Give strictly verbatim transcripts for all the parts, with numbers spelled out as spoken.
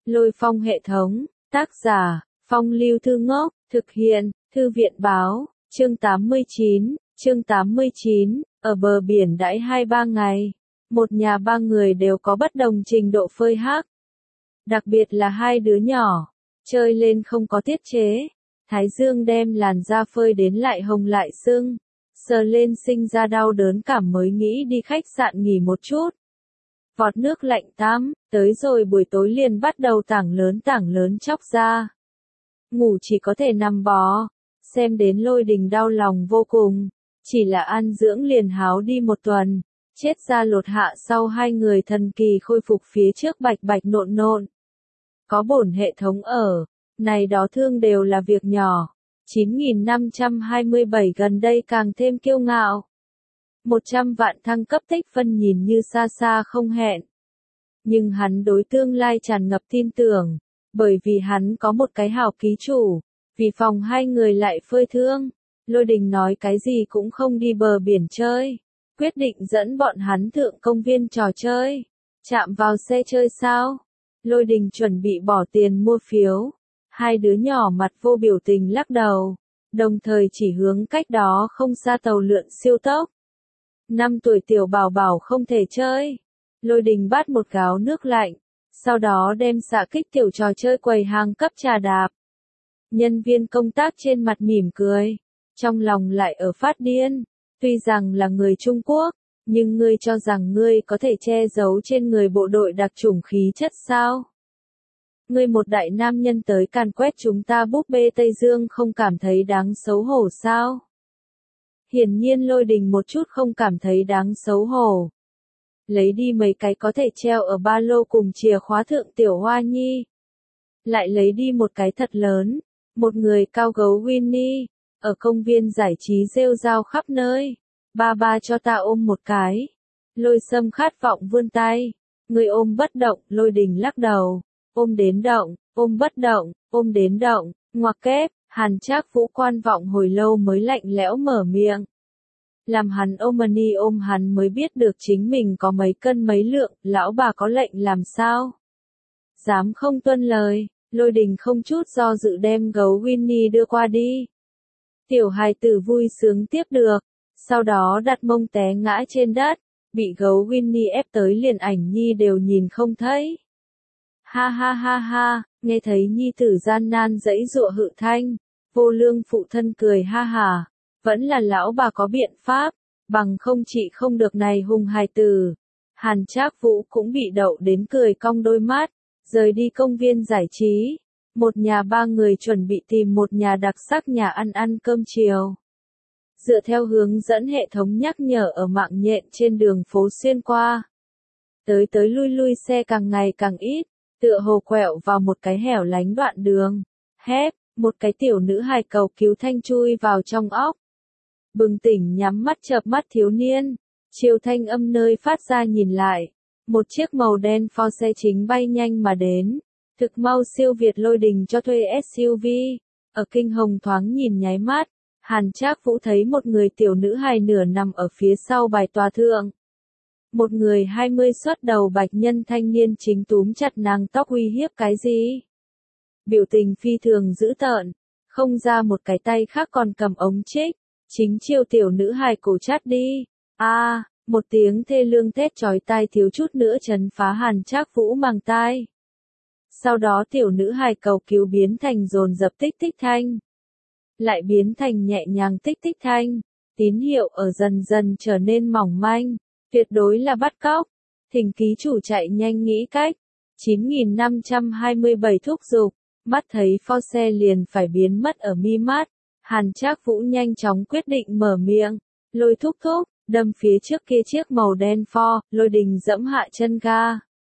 Lôi phong hệ thống, tác giả, Phong Lưu Thư Ngốc, thực hiện, Thư viện báo, chương tám mươi chín, chương tám mươi chín, ở bờ biển đãi hai ba ngày. Một nhà ba người đều có bất đồng trình độ phơi hắc. Đặc biệt là hai đứa nhỏ, chơi lên không có tiết chế. Thái dương đem làn da phơi đến lại hồng lại sưng, sờ lên sinh ra đau đớn cảm mới nghĩ đi khách sạn nghỉ một chút. Vọt nước lạnh tắm, tới rồi buổi tối liền bắt đầu tảng lớn tảng lớn chóc ra. Ngủ chỉ có thể nằm bò, xem đến Lôi Đình đau lòng vô cùng, chỉ là ăn dưỡng liền háo đi một tuần, chết ra lột hạ sau hai người thần kỳ khôi phục phía trước bạch bạch nộn nộn. Có bổn hệ thống ở, này đó thương đều là việc nhỏ. chín nghìn năm trăm hai mươi bảy gần đây càng thêm kiêu ngạo. một trăm vạn thăng cấp tích phân nhìn như xa xa không hẹn. Nhưng hắn đối tương lai tràn ngập tin tưởng, bởi vì hắn có một cái hào ký chủ, vì phòng hai người lại phơi thương. Lôi Đình nói cái gì cũng không đi bờ biển chơi, quyết định dẫn bọn hắn thượng công viên trò chơi. Chạm vào xe chơi sao? Lôi Đình chuẩn bị bỏ tiền mua phiếu. Hai đứa nhỏ mặt vô biểu tình lắc đầu, đồng thời chỉ hướng cách đó không xa tàu lượn siêu tốc. Năm tuổi tiểu bảo bảo không thể chơi. Lôi Đình bắt một gáo nước lạnh, sau đó đem xạ kích tiểu trò chơi quầy hàng cấp trà đạp. Nhân viên công tác trên mặt mỉm cười, trong lòng lại ở phát điên. Tuy rằng là người Trung Quốc, nhưng ngươi cho rằng ngươi có thể che giấu trên người bộ đội đặc chủng khí chất sao? Ngươi một đại nam nhân tới càn quét chúng ta búp bê Tây Dương không cảm thấy đáng xấu hổ sao? Hiển nhiên Lôi Đình một chút không cảm thấy đáng xấu hổ. Lấy đi mấy cái có thể treo ở ba lô cùng chìa khóa thượng tiểu hoa nhi. Lại lấy đi một cái thật lớn, một người cao gấu Winnie, ở công viên giải trí rêu rao khắp nơi. Ba ba cho ta ôm một cái. Lôi Sâm khát vọng vươn tay. Người ôm bất động, Lôi Đình lắc đầu. Ôm đến động, ôm bất động, ôm đến động, ngoặc kép. Hàn Trác Vũ quan vọng hồi lâu mới lạnh lẽo mở miệng. Làm hắn Omani ôm hắn mới biết được chính mình có mấy cân mấy lượng, lão bà có lệnh làm sao? Dám không tuân lời, Lôi Đình không chút do dự đem gấu Winnie đưa qua đi. Tiểu hài tử vui sướng tiếp được, sau đó đặt mông té ngã trên đất, bị gấu Winnie ép tới liền ảnh nhi đều nhìn không thấy. Ha ha ha ha, nghe thấy nhi tử gian nan dãy dụa hự thanh, Vô Lương phụ thân cười ha hà, vẫn là lão bà có biện pháp, bằng không trị không được này hùng hài tử. Hàn Trác Vũ cũng bị đậu đến cười cong đôi mắt, rời đi công viên giải trí. Một nhà ba người chuẩn bị tìm một nhà đặc sắc nhà ăn ăn cơm chiều. Dựa theo hướng dẫn hệ thống nhắc nhở ở mạng nhện trên đường phố xuyên qua. Tới tới lui lui xe càng ngày càng ít, tựa hồ quẹo vào một cái hẻo lánh đoạn đường. Hép, một cái tiểu nữ hài cầu cứu thanh chui vào trong óc. Bừng tỉnh nhắm mắt chợp mắt thiếu niên, chiều thanh âm nơi phát ra nhìn lại. Một chiếc màu đen Ford xe chính bay nhanh mà đến. Thực mau siêu việt Lôi Đình cho thuê ét u vê. Ở kinh hồng thoáng nhìn nháy mắt, Hàn Trác Vũ thấy một người tiểu nữ hài nửa nằm ở phía sau bài tòa thượng. Một người hai mươi xuất đầu bạch nhân thanh niên chính túm chặt nàng tóc uy hiếp cái gì. Biểu tình phi thường dữ tợn, không ra một cái tay khác còn cầm ống trích, chính chiều tiểu nữ hài cổ chát đi. A, à, một tiếng thê lương thét chói tai thiếu chút nữa chấn phá Hàn Trác Vũ màng tai. Sau đó tiểu nữ hài cầu cứu biến thành dồn dập tích tích thanh. Lại biến thành nhẹ nhàng tích tích thanh. Tín hiệu ở dần dần trở nên mỏng manh. Tuyệt đối là bắt cóc. Thỉnh ký chủ chạy nhanh nghĩ cách. chín nghìn năm trăm hai mươi bảy thúc giục. Mắt thấy Ford xe liền phải biến mất ở mi mắt. Hàn Trác Vũ nhanh chóng quyết định mở miệng. Lôi thúc thúc, đâm phía trước kia chiếc màu đen Ford. Lôi Đình dẫm hạ chân ga.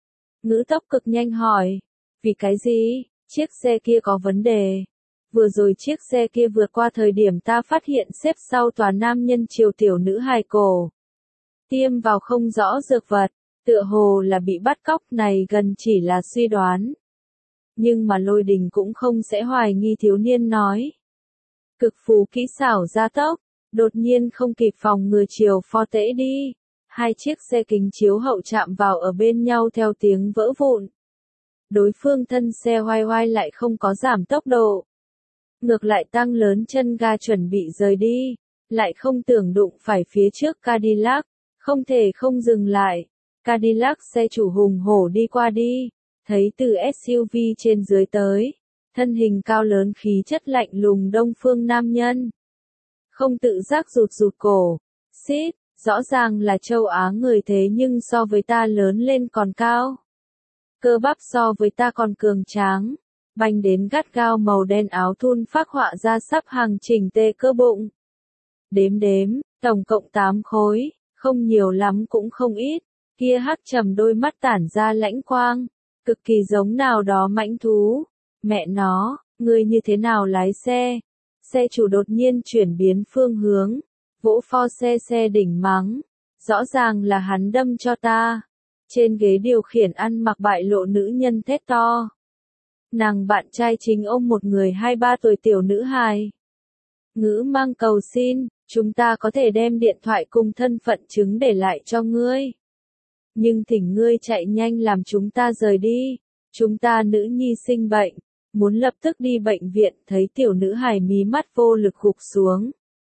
Ngữ tốc cực nhanh hỏi. Vì cái gì? Chiếc xe kia có vấn đề. Vừa rồi chiếc xe kia vượt qua thời điểm ta phát hiện xếp sau tòa nam nhân chiều tiểu nữ hài cổ. Tiêm vào không rõ dược vật, tựa hồ là bị bắt cóc, này gần chỉ là suy đoán. Nhưng mà Lôi Đình cũng không sẽ hoài nghi thiếu niên nói. Cực phú kỹ xảo gia tốc, đột nhiên không kịp phòng ngừa chiều Ford tễ đi. Hai chiếc xe kính chiếu hậu chạm vào ở bên nhau theo tiếng vỡ vụn. đối phương thân xe oai oai lại không có giảm tốc độ. Ngược lại tăng lớn chân ga chuẩn bị rời đi, lại không tưởng đụng phải phía trước Cadillac, không thể không dừng lại. Cadillac xe chủ hùng hổ đi qua đi, thấy từ ét u vê trên dưới tới, thân hình cao lớn khí chất lạnh lùng đông phương nam nhân. Không tự giác rụt rụt cổ, xít, rõ ràng là châu Á người thế nhưng so với ta lớn lên còn cao. Cơ bắp so với ta còn cường tráng, bành đến gắt gao màu đen áo thun phác họa ra sắp hàng chỉnh tề cơ bụng. Đếm đếm, tổng cộng tám khối, không nhiều lắm cũng không ít, kia hắc trầm đôi mắt tản ra lãnh quang, cực kỳ giống nào đó mãnh thú. Mẹ nó, ngươi như thế nào lái xe? Xe chủ đột nhiên chuyển biến phương hướng, vỗ pho xe xe đỉnh mắng, rõ ràng là hắn đâm cho ta. Trên ghế điều khiển ăn mặc bại lộ nữ nhân thét to. Nàng bạn trai chính ôm một người hai ba tuổi tiểu nữ hài. Ngữ mang cầu xin, chúng ta có thể đem điện thoại cùng thân phận chứng để lại cho ngươi. Nhưng thỉnh ngươi chạy nhanh làm chúng ta rời đi, chúng ta nữ nhi sinh bệnh, muốn lập tức đi bệnh viện. Thấy tiểu nữ hài mí mắt vô lực gục xuống.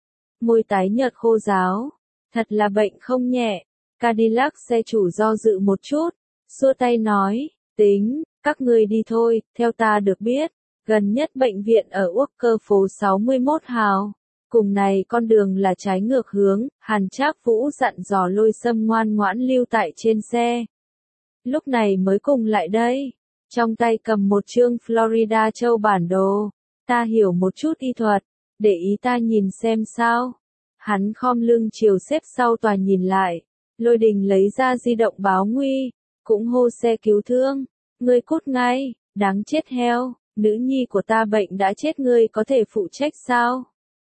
Môi tái nhợt khô ráo, thật là bệnh không nhẹ. Cadillac xe chủ do dự một chút, xua tay nói, tính, các ngươi đi thôi, theo ta được biết, gần nhất bệnh viện ở Walker phố sáu mươi mốt hào. Cùng này con đường là trái ngược hướng, Hàn Trác Vũ dặn dò Lôi Sâm ngoan ngoãn lưu tại trên xe. Lúc này mới cùng lại đây, trong tay cầm một chương Florida châu bản đồ, ta hiểu một chút y thuật, để ý ta nhìn xem sao. Hắn khom lưng chiều xếp sau tòa nhìn lại, Lôi Đình lấy ra di động báo nguy, cũng hô xe cứu thương, ngươi cút ngay, đáng chết heo, nữ nhi của ta bệnh đã chết ngươi có thể phụ trách sao?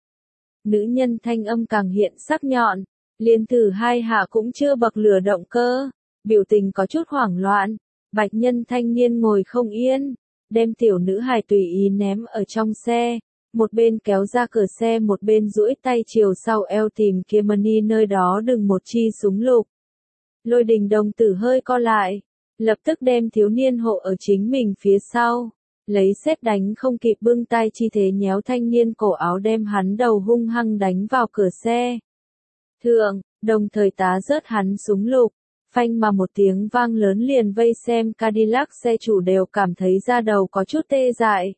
Nữ nhân thanh âm càng hiện sắc nhọn, liền thử hai hạ cũng chưa bậc lửa động cơ, biểu tình có chút hoảng loạn. Bạch nhân thanh niên ngồi không yên, đem tiểu nữ hài tùy ý ném ở trong xe, một bên kéo ra cửa xe một bên duỗi tay chiều sau eo tìm kiếm money nơi đó đừng một chi súng lục. Lôi Đình đồng tử hơi co lại, lập tức đem thiếu niên hộ ở chính mình phía sau, lấy sét đánh không kịp bưng tay chi thế nhéo thanh niên cổ áo đem hắn đầu hung hăng đánh vào cửa xe. Thượng, đồng thời tá rớt hắn súng lục, phanh mà một tiếng vang lớn liền vây xem Cadillac xe chủ đều cảm thấy da đầu có chút tê dại.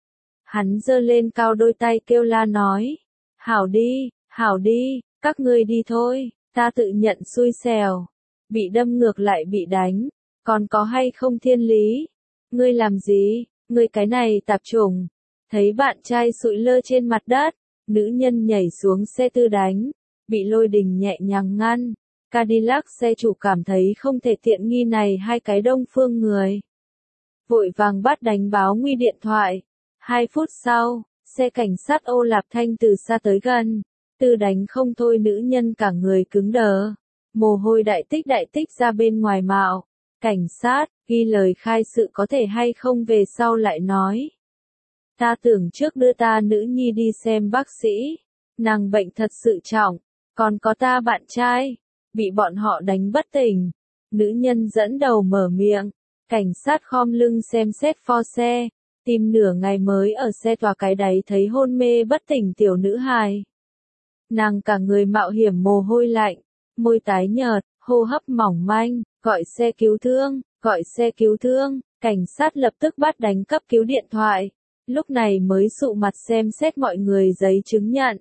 Hắn giơ lên cao đôi tay kêu la nói, hảo đi, hảo đi, các ngươi đi thôi, ta tự nhận xui xẻo, bị đâm ngược lại bị đánh, còn có hay không thiên lý, ngươi làm gì, ngươi cái này tạp chủng. Thấy bạn trai sụi lơ trên mặt đất, nữ nhân nhảy xuống xe tư đánh, bị Lôi Đình nhẹ nhàng ngăn. Cadillac xe chủ cảm thấy không thể tiện nghi này hai cái đông phương người. Vội vàng bắt đánh báo nguy điện thoại. Hai phút sau, xe cảnh sát Ô Lạp Thanh từ xa tới gần. Tư đánh không thôi nữ nhân cả người cứng đờ. Mồ hôi đại tích đại tích ra bên ngoài mạo. Cảnh sát, ghi lời khai sự có thể hay không về sau lại nói. Ta tưởng trước đưa ta nữ nhi đi xem bác sĩ. Nàng bệnh thật sự trọng. Còn có ta bạn trai. Bị bọn họ đánh bất tỉnh. Nữ nhân dẫn đầu mở miệng. Cảnh sát khom lưng xem xét pho xe. Tìm nửa ngày mới ở xe tòa cái đáy thấy hôn mê bất tỉnh tiểu nữ hài. Nàng cả người mạo hiểm mồ hôi lạnh. Môi tái nhợt, hô hấp mỏng manh. Gọi xe cứu thương, gọi xe cứu thương. Cảnh sát lập tức bắt đánh cấp cứu điện thoại. Lúc này mới sụ mặt xem xét mọi người giấy chứng nhận.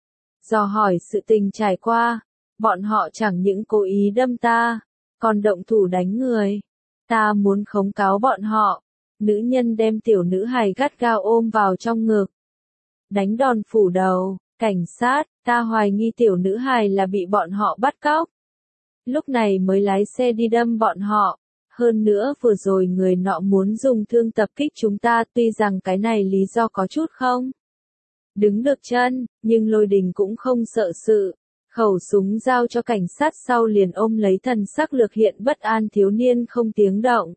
Dò hỏi sự tình trải qua. Bọn họ chẳng những cố ý đâm ta, còn động thủ đánh người. Ta muốn khống cáo bọn họ. Nữ nhân đem tiểu nữ hài gắt gao ôm vào trong ngực. Đánh đòn phủ đầu, cảnh sát, ta hoài nghi tiểu nữ hài là bị bọn họ bắt cóc. Lúc này mới lái xe đi đâm bọn họ. Hơn nữa vừa rồi người nọ muốn dùng thương tập kích chúng ta, tuy rằng cái này lý do có chút không đứng được chân, nhưng Lôi Đình cũng không sợ sự. Khẩu súng giao cho cảnh sát sau liền ôm lấy thần sắc lược hiện bất an thiếu niên không tiếng động.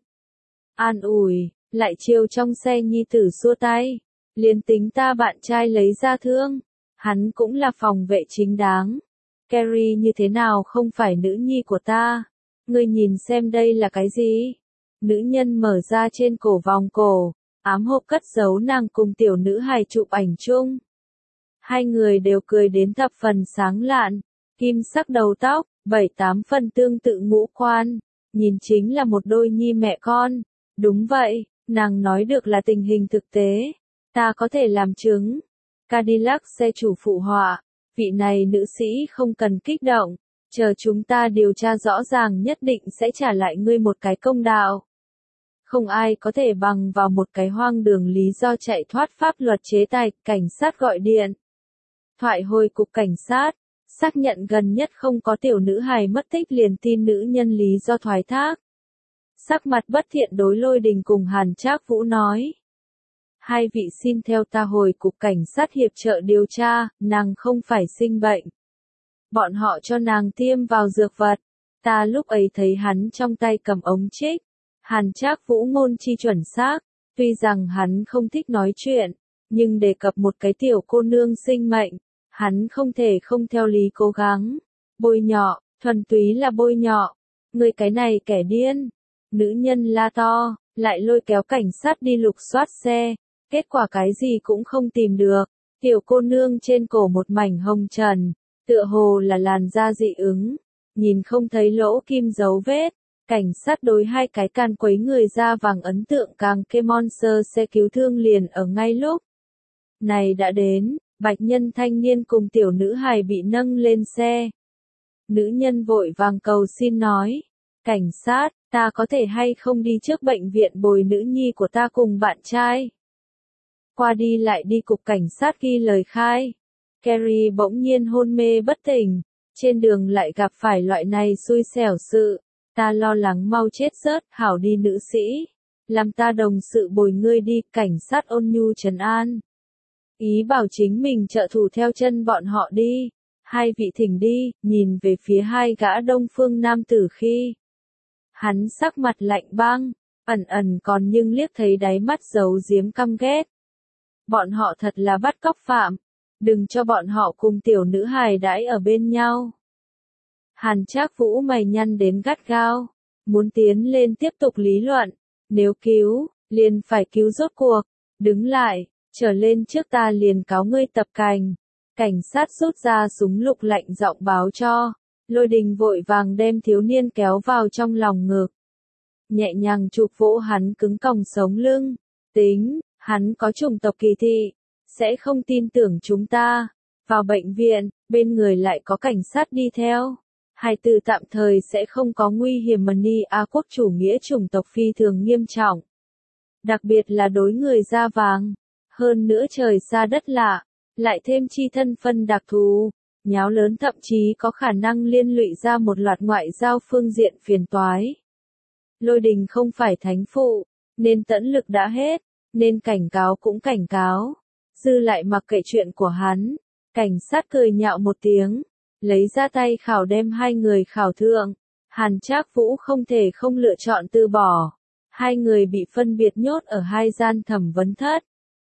An ủi, lại chiều trong xe nhi tử xua tay. Liền tính ta bạn trai lấy ra thương. Hắn cũng là phòng vệ chính đáng. Carrie như thế nào không phải nữ nhi của ta. Ngươi nhìn xem đây là cái gì? Nữ nhân mở ra trên cổ vòng cổ, ám hộp cất giấu nàng cùng tiểu nữ hài chụp ảnh chung. Hai người đều cười đến thập phần sáng lạn, kim sắc đầu tóc, bảy tám phần tương tự ngũ quan, nhìn chính là một đôi nhi mẹ con. Đúng vậy, nàng nói được là tình hình thực tế, ta có thể làm chứng. Cadillac xe chủ phụ họa, vị này nữ sĩ không cần kích động, chờ chúng ta điều tra rõ ràng nhất định sẽ trả lại ngươi một cái công đạo. Không ai có thể bằng vào một cái hoang đường lý do chạy thoát pháp luật chế tài. Cảnh sát gọi điện thoại hồi cục cảnh sát, xác nhận gần nhất không có tiểu nữ hài mất tích, liền tin nữ nhân lý do thoái thác. Sắc mặt bất thiện đối Lôi Đình cùng Hàn Trác Vũ nói. Hai vị xin theo ta hồi cục cảnh sát hiệp trợ điều tra, nàng không phải sinh bệnh. Bọn họ cho nàng tiêm vào dược vật, ta lúc ấy thấy hắn trong tay cầm ống trích. Hàn Trác Vũ ngôn chi chuẩn xác, tuy rằng hắn không thích nói chuyện, nhưng đề cập một cái tiểu cô nương sinh mệnh, hắn không thể không theo lý cố gắng. Bôi nhọ, thuần túy là bôi nhọ. Người cái này kẻ điên. Nữ nhân la to, lại lôi kéo cảnh sát đi lục soát xe, kết quả cái gì cũng không tìm được. Tiểu cô nương trên cổ một mảnh hồng trần, tựa hồ là làn da dị ứng, nhìn không thấy lỗ kim dấu vết. Cảnh sát đối hai cái can quấy người da vàng ấn tượng càng kê monster xe cứu thương liền ở ngay lúc này đã đến. Bạch nhân thanh niên cùng tiểu nữ hài bị nâng lên xe. Nữ nhân vội vàng cầu xin nói, cảnh sát, ta có thể hay không đi trước bệnh viện bồi nữ nhi của ta cùng bạn trai. Qua đi lại đi cục cảnh sát ghi lời khai. Carrie bỗng nhiên hôn mê bất tỉnh, trên đường lại gặp phải loại này xui xẻo sự. Ta lo lắng mau chết rớt, hảo đi nữ sĩ. Làm ta đồng sự bồi ngươi đi, cảnh sát ôn nhu trấn an. Ý bảo chính mình trợ thủ theo chân bọn họ đi. Hai vị thỉnh đi, nhìn về phía hai gã đông phương nam tử khi. Hắn sắc mặt lạnh băng, ẩn ẩn còn nhưng liếc thấy đáy mắt giấu giếm căm ghét. Bọn họ thật là bắt cóc phạm, đừng cho bọn họ cùng tiểu nữ hài đãi ở bên nhau. Hàn Trác Vũ mày nhăn đến gắt gao, muốn tiến lên tiếp tục lý luận, nếu cứu, liền phải cứu rốt cuộc, đứng lại, trở lên trước ta liền cáo ngươi tập cành. Cảnh sát rút ra súng lục lạnh giọng báo cho, Lôi Đình vội vàng đem thiếu niên kéo vào trong lòng ngực. Nhẹ nhàng chụp vỗ hắn cứng còng sống lưng, tính, hắn có chủng tộc kỳ thị, sẽ không tin tưởng chúng ta. Vào bệnh viện, bên người lại có cảnh sát đi theo. Hai từ tạm thời sẽ không có nguy hiểm mà ni A quốc chủ nghĩa chủng tộc phi thường nghiêm trọng. Đặc biệt là đối người da vàng. Hơn nữa trời xa đất lạ, lại thêm chi thân phân đặc thù, nháo lớn thậm chí có khả năng liên lụy ra một loạt ngoại giao phương diện phiền toái. Lôi Đình không phải thánh phụ, nên tẫn lực đã hết, nên cảnh cáo cũng cảnh cáo. Dư lại mặc kệ chuyện của hắn, cảnh sát cười nhạo một tiếng, lấy ra tay khảo đem hai người khảo thượng. Hàn Trác Vũ không thể không lựa chọn từ bỏ. Hai người bị phân biệt nhốt ở hai gian thẩm vấn thất.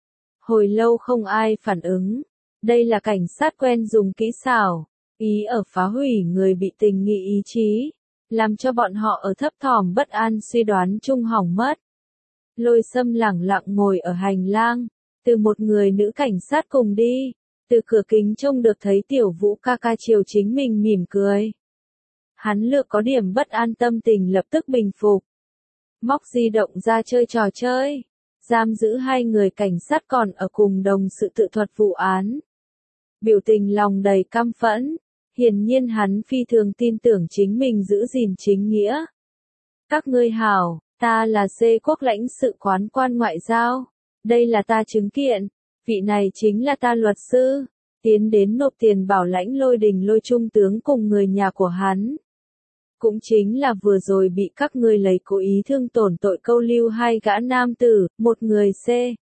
Hồi lâu không ai phản ứng. Đây là cảnh sát quen dùng kỹ xảo, ý ở phá hủy người bị tình nghi ý chí, làm cho bọn họ ở thấp thỏm bất an suy đoán chung hỏng mất. Lôi Sâm lẳng lặng ngồi ở hành lang, từ một người nữ cảnh sát cùng đi, từ cửa kính trông được thấy Tiểu Vũ ca ca chiều chính mình mỉm cười. Hắn lược có điểm bất an, tâm tình lập tức bình phục. Móc di động ra chơi trò chơi. Giam giữ hai người cảnh sát còn ở cùng đồng sự tự thuật vụ án. Biểu tình lòng đầy căm phẫn, hiển nhiên hắn phi thường tin tưởng chính mình giữ gìn chính nghĩa. Các ngươi hảo, ta là C quốc lãnh sự quán quan ngoại giao, đây là ta chứng kiện, vị này chính là ta luật sư, tiến đến nộp tiền bảo lãnh Lôi Đình Lôi trung tướng cùng người nhà của hắn. Cũng chính là vừa rồi bị các ngươi lấy cố ý thương tổn tội câu lưu hai gã nam tử, một người C.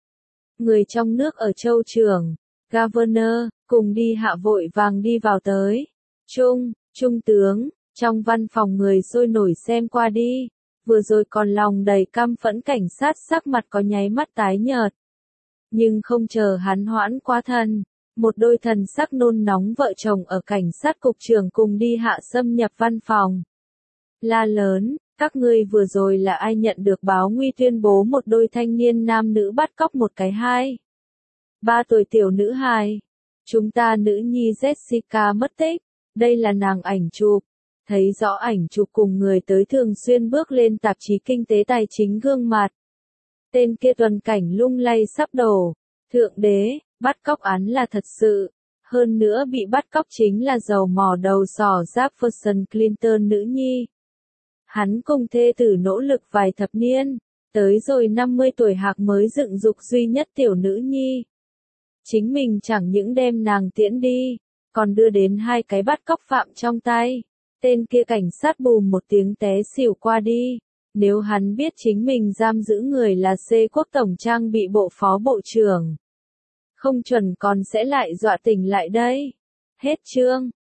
Người trong nước ở châu trưởng, Governor, cùng đi hạ vội vàng đi vào tới. Trung, trung tướng, trong văn phòng người sôi nổi xem qua đi, vừa rồi còn lòng đầy căm phẫn cảnh sát sắc mặt có nháy mắt tái nhợt. Nhưng không chờ hắn hoãn quá thân, một đôi thần sắc nôn nóng vợ chồng ở cảnh sát cục trưởng cùng đi hạ xâm nhập văn phòng. La lớn, Các ngươi vừa rồi là ai nhận được báo nguy tuyên bố một đôi thanh niên nam nữ bắt cóc một cái hai. Ba tuổi tiểu nữ hài. Chúng ta nữ nhi Jessica mất tích. Đây là nàng ảnh chụp. Thấy rõ ảnh chụp cùng người tới thường xuyên bước lên tạp chí kinh tế tài chính gương mặt. Tên kia tuần cảnh lung lay sắp đổ. Thượng đế, bắt cóc án là thật sự. Hơn nữa bị bắt cóc chính là dầu mỏ đầu sỏ Jefferson Clinton nữ nhi. Hắn cùng thê tử nỗ lực vài thập niên, tới rồi năm mươi tuổi hạc mới dựng dục duy nhất tiểu nữ nhi. Chính mình chẳng những đem nàng tiễn đi, còn đưa đến hai cái bắt cóc phạm trong tay. Tên kia cảnh sát bùm một tiếng té xỉu qua đi. Nếu hắn biết chính mình giam giữ người là C quốc tổng trang bị bộ phó bộ trưởng, không chuẩn còn sẽ lại dọa tỉnh lại đây. Hết chương.